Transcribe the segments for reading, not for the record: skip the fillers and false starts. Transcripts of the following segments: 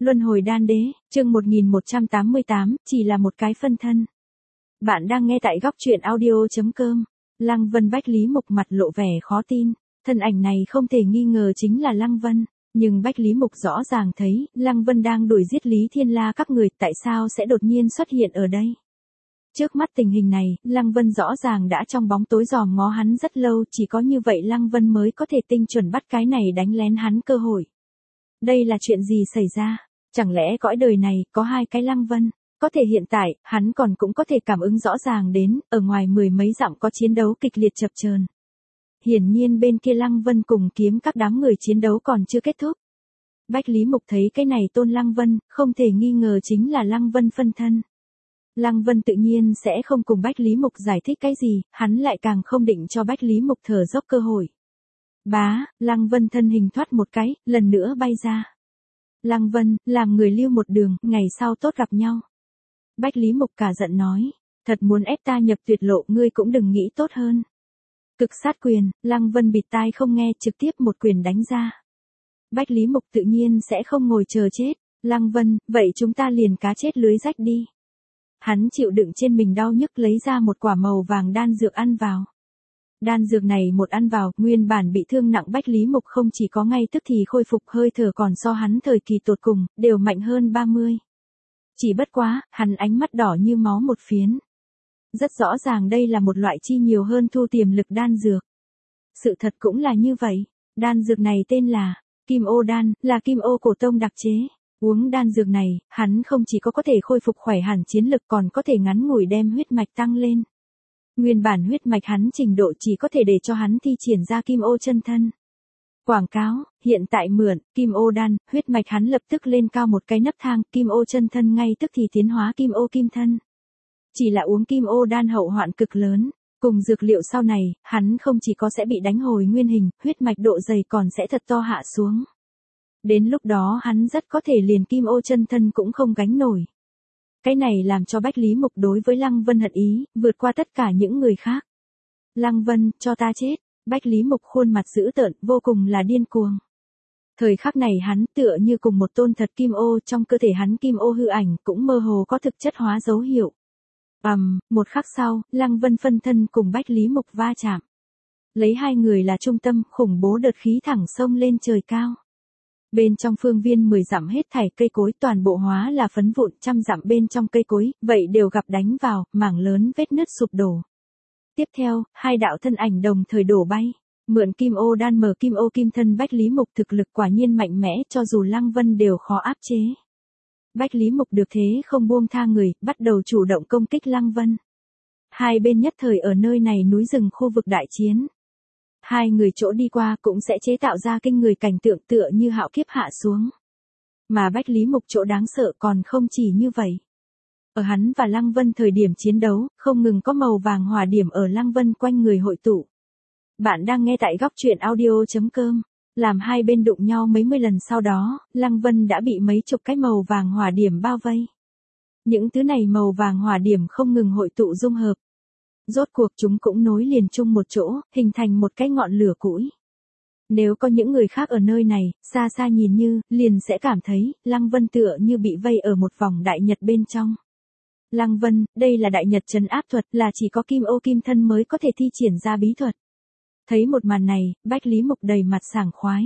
Luân hồi đan đế, chương 1188, chỉ là một cái phân thân. Bạn đang nghe tại góc truyện audio.com. Lăng Vân Bách Lý Mục mặt lộ vẻ khó tin, thân ảnh này không thể nghi ngờ chính là Lăng Vân, nhưng Bách Lý Mục rõ ràng thấy, Lăng Vân đang đuổi giết Lý Thiên La các người, tại sao sẽ đột nhiên xuất hiện ở đây? Trước mắt tình hình này, Lăng Vân rõ ràng đã trong bóng tối dòm ngó hắn rất lâu, chỉ có như vậy Lăng Vân mới có thể tinh chuẩn bắt cái này đánh lén hắn cơ hội. Đây là chuyện gì xảy ra? Chẳng lẽ cõi đời này có hai cái Lăng Vân? Có thể hiện tại, hắn còn cũng có thể cảm ứng rõ ràng đến, ở ngoài mười mấy dặm có chiến đấu kịch liệt chập chờn. Hiển nhiên bên kia Lăng Vân cùng kiếm các đám người chiến đấu còn chưa kết thúc. Bách Lý Mục thấy cái này tôn Lăng Vân, không thể nghi ngờ chính là Lăng Vân phân thân. Lăng Vân tự nhiên sẽ không cùng Bách Lý Mục giải thích cái gì, hắn lại càng không định cho Bách Lý Mục thở dốc cơ hội. Bá, Lăng Vân thân hình thoát một cái, lần nữa bay ra. Lăng Vân, làm người lưu một đường, ngày sau tốt gặp nhau. Bách Lý Mục cả giận nói, thật muốn ép ta nhập tuyệt lộ, ngươi cũng đừng nghĩ tốt hơn. Cực sát quyền, Lăng Vân bịt tai không nghe, trực tiếp một quyền đánh ra. Bách Lý Mục tự nhiên sẽ không ngồi chờ chết. Lăng Vân, vậy chúng ta liền cá chết lưới rách đi. Hắn chịu đựng trên mình đau nhức lấy ra một quả màu vàng đan dược ăn vào. Đan dược này một ăn vào, nguyên bản bị thương nặng Bách Lý Mục không chỉ có ngay tức thì khôi phục, hơi thở còn so hắn thời kỳ tột cùng, đều mạnh hơn 30. Chỉ bất quá, hắn ánh mắt đỏ như máu một phiến. Rất rõ ràng đây là một loại chi nhiều hơn thu tiềm lực đan dược. Sự thật cũng là như vậy, đan dược này tên là Kim Ô Đan, là Kim Ô cổ tông đặc chế. Uống đan dược này, hắn không chỉ có thể khôi phục khỏe hẳn chiến lực còn có thể ngắn ngủi đem huyết mạch tăng lên. Nguyên bản huyết mạch hắn trình độ chỉ có thể để cho hắn thi triển ra Kim Ô chân thân. Quảng cáo, hiện tại mượn, Kim Ô Đan, huyết mạch hắn lập tức lên cao một cái nấc thang, Kim Ô chân thân ngay tức thì tiến hóa Kim Ô kim thân. Chỉ là uống Kim Ô Đan hậu hoạn cực lớn, cùng dược liệu sau này, hắn không chỉ có sẽ bị đánh hồi nguyên hình, huyết mạch độ dày còn sẽ thật to hạ xuống. Đến lúc đó hắn rất có thể liền Kim Ô chân thân cũng không gánh nổi. Cái này làm cho Bách Lý Mục đối với Lăng Vân hận ý, vượt qua tất cả những người khác. Lăng Vân, cho ta chết. Bách Lý Mục khuôn mặt dữ tợn, vô cùng là điên cuồng. Thời khắc này hắn tựa như cùng một tôn thật Kim Ô, trong cơ thể hắn Kim Ô hư ảnh cũng mơ hồ có thực chất hóa dấu hiệu. Một khắc sau, Lăng Vân phân thân cùng Bách Lý Mục va chạm. Lấy hai người là trung tâm, khủng bố đợt khí thẳng sông lên trời cao. Bên trong phương viên 10 dặm hết thảy cây cối toàn bộ hóa là phấn vụn, trăm dặm bên trong cây cối, vậy đều gặp đánh vào, mảng lớn vết nứt sụp đổ. Tiếp theo, hai đạo thân ảnh đồng thời đổ bay. Mượn Kim Ô Đan mở Kim Ô kim thân Bách Lý Mục thực lực quả nhiên mạnh mẽ, cho dù Lăng Vân đều khó áp chế. Bách Lý Mục được thế không buông tha người, bắt đầu chủ động công kích Lăng Vân. Hai bên nhất thời ở nơi này núi rừng khu vực đại chiến. Hai người chỗ đi qua cũng sẽ chế tạo ra kinh người cảnh tượng tựa như hạo kiếp hạ xuống. Mà Bách Lý Mục chỗ đáng sợ còn không chỉ như vậy. Ở hắn và Lăng Vân thời điểm chiến đấu, không ngừng có màu vàng hỏa điểm ở Lăng Vân quanh người hội tụ. Bạn đang nghe tại góc truyện audio.com. Làm hai bên đụng nhau mấy mươi lần sau đó, Lăng Vân đã bị mấy chục cái màu vàng hỏa điểm bao vây. Những thứ này màu vàng hỏa điểm không ngừng hội tụ dung hợp. Rốt cuộc chúng cũng nối liền chung một chỗ, hình thành một cái ngọn lửa củi. Nếu có những người khác ở nơi này, xa xa nhìn như, liền sẽ cảm thấy, Lăng Vân tựa như bị vây ở một vòng đại nhật bên trong. Lăng Vân, đây là đại nhật trấn áp thuật, là chỉ có Kim Ô kim thân mới có thể thi triển ra bí thuật. Thấy một màn này, Bách Lý Mục đầy mặt sảng khoái.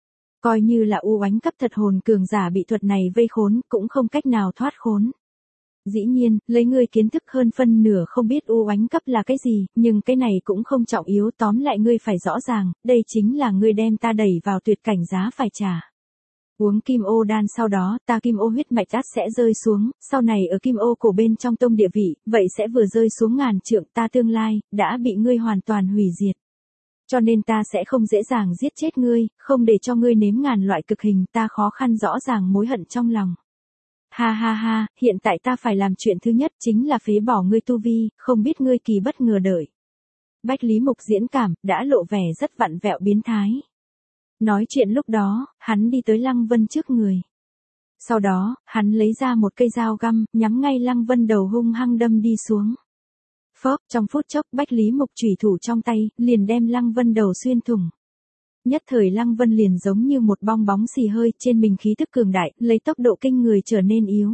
Coi như là u oánh cấp thật hồn cường giả bị thuật này vây khốn, cũng không cách nào thoát khốn. Dĩ nhiên, lấy ngươi kiến thức hơn phân nửa không biết u oánh cấp là cái gì, nhưng cái này cũng không trọng yếu, tóm lại ngươi phải rõ ràng, đây chính là ngươi đem ta đẩy vào tuyệt cảnh giá phải trả. Uống Kim Ô Đan sau đó, ta Kim Ô huyết mạch ắt sẽ rơi xuống, sau này ở Kim Ô cổ bên trong tông địa vị, vậy sẽ vừa rơi xuống ngàn trượng, ta tương lai, đã bị ngươi hoàn toàn hủy diệt. Cho nên ta sẽ không dễ dàng giết chết ngươi, không để cho ngươi nếm ngàn loại cực hình, ta khó khăn rõ ràng mối hận trong lòng. Ha ha ha, hiện tại ta phải làm chuyện thứ nhất chính là phế bỏ ngươi tu vi, không biết ngươi kỳ bất ngờ đợi. Bách Lý Mục diễn cảm, đã lộ vẻ rất vặn vẹo biến thái. Nói chuyện lúc đó, hắn đi tới Lăng Vân trước người. Sau đó, hắn lấy ra một cây dao găm, nhắm ngay Lăng Vân đầu hung hăng đâm đi xuống. Phốc, trong phút chốc Bách Lý Mục chủy thủ trong tay, liền đem Lăng Vân đầu xuyên thủng. Nhất thời Lăng Vân liền giống như một bong bóng xì hơi, trên mình khí tức cường đại, lấy tốc độ kinh người trở nên yếu.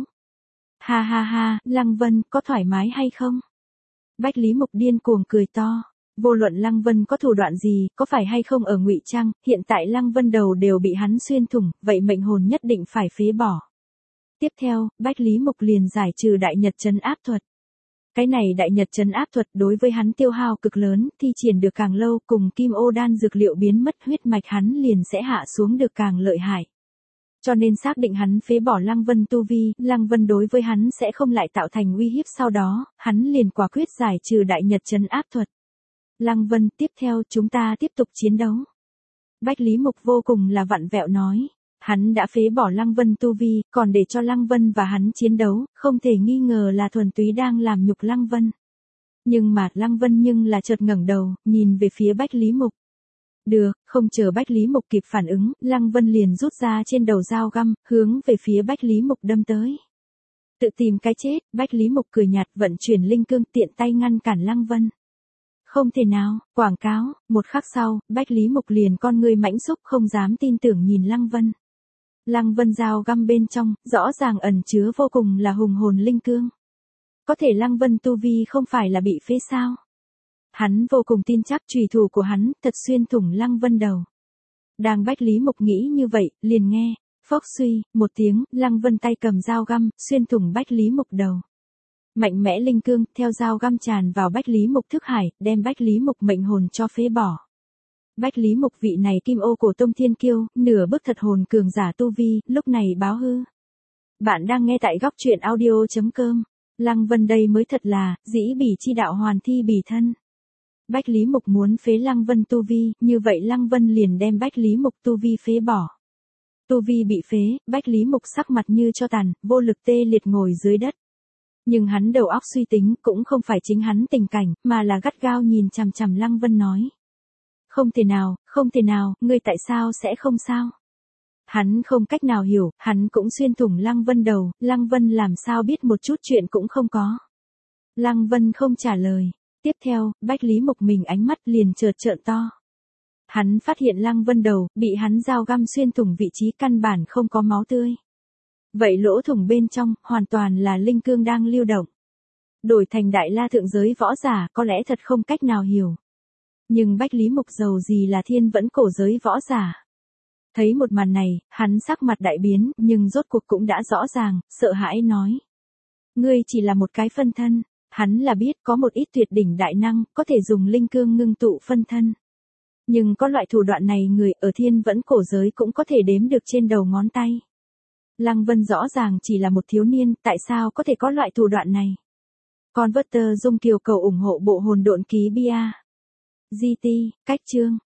Ha ha ha, Lăng Vân, có thoải mái hay không? Bách Lý Mộc điên cuồng cười to. Vô luận Lăng Vân có thủ đoạn gì, có phải hay không ở ngụy trang, hiện tại Lăng Vân đầu đều bị hắn xuyên thủng, vậy mệnh hồn nhất định phải phế bỏ. Tiếp theo, Bách Lý Mộc liền giải trừ đại nhật trấn áp thuật. Cái này đại nhật trấn áp thuật đối với hắn tiêu hao cực lớn, thi triển được càng lâu cùng kim ô đan dược liệu biến mất huyết mạch hắn liền sẽ hạ xuống được càng lợi hại. Cho nên xác định hắn phế bỏ Lăng Vân tu vi, Lăng Vân đối với hắn sẽ không lại tạo thành uy hiếp, sau đó, hắn liền quả quyết giải trừ đại nhật trấn áp thuật. Lăng Vân, tiếp theo chúng ta tiếp tục chiến đấu. Bách Lý Mộc vô cùng là vặn vẹo nói. Hắn đã phế bỏ Lăng Vân tu vi, còn để cho Lăng Vân và hắn chiến đấu, không thể nghi ngờ là thuần túy đang làm nhục Lăng Vân. Nhưng mà Lăng Vân nhưng là chợt ngẩng đầu, nhìn về phía Bách Lý Mộc. Được, không chờ Bách Lý Mộc kịp phản ứng, Lăng Vân liền rút ra trên đầu dao găm, hướng về phía Bách Lý Mộc đâm tới. Tự tìm cái chết, Bách Lý Mộc cười nhạt vận chuyển linh cương tiện tay ngăn cản Lăng Vân. Không thể nào, quảng cáo, một khắc sau, Bách Lý Mộc liền con ngươi mãnh xúc không dám tin tưởng nhìn Lăng Vân. Lăng Vân dao găm bên trong, rõ ràng ẩn chứa vô cùng là hùng hồn linh cương. Có thể Lăng Vân tu vi không phải là bị phế sao? Hắn vô cùng tin chắc chùy thủ của hắn thật xuyên thủng Lăng Vân đầu. Đang Bách Lý Mộc nghĩ như vậy, liền nghe, phốc suy, một tiếng, Lăng Vân tay cầm dao găm, xuyên thủng Bách Lý Mộc đầu. Mạnh mẽ linh cương, theo dao găm tràn vào Bách Lý Mộc thức hải, đem Bách Lý Mộc mệnh hồn cho phế bỏ. Bách Lý Mộc vị này kim ô cổ tông thiên kiêu, nửa bước thật hồn cường giả tu vi, lúc này báo hư. Bạn đang nghe tại góc truyện audio.com. Lăng Vân đây mới thật là, dĩ bỉ chi đạo hoàn thi bỉ thân. Bách Lý Mộc muốn phế Lăng Vân tu vi, như vậy Lăng Vân liền đem Bách Lý Mộc tu vi phế bỏ. Tu vi bị phế, Bách Lý Mộc sắc mặt như cho tàn, vô lực tê liệt ngồi dưới đất. Nhưng hắn đầu óc suy tính cũng không phải chính hắn tình cảnh, mà là gắt gao nhìn chằm chằm Lăng Vân nói. Không thể nào, ngươi tại sao sẽ không sao? Hắn không cách nào hiểu, hắn cũng xuyên thủng Lăng Vân đầu, Lăng Vân làm sao biết một chút chuyện cũng không có. Lăng Vân không trả lời. Tiếp theo, Bách Lý Mộc mình ánh mắt liền trợn to. Hắn phát hiện Lăng Vân đầu, bị hắn dao găm xuyên thủng vị trí căn bản không có máu tươi. Vậy lỗ thủng bên trong, hoàn toàn là linh cương đang lưu động. Đổi thành đại la thượng giới võ giả, có lẽ thật không cách nào hiểu. Nhưng Bách Lý Mộc dầu gì là thiên vẫn cổ giới võ giả. Thấy một màn này, hắn sắc mặt đại biến, nhưng rốt cuộc cũng đã rõ ràng, sợ hãi nói. Ngươi chỉ là một cái phân thân, hắn là biết có một ít tuyệt đỉnh đại năng, có thể dùng linh cương ngưng tụ phân thân. Nhưng có loại thủ đoạn này người ở thiên vẫn cổ giới cũng có thể đếm được trên đầu ngón tay. Lăng Vân rõ ràng chỉ là một thiếu niên, tại sao có thể có loại thủ đoạn này? Converter Dung Kiều cầu ủng hộ bộ hồn độn ký bia. GT, cách chương.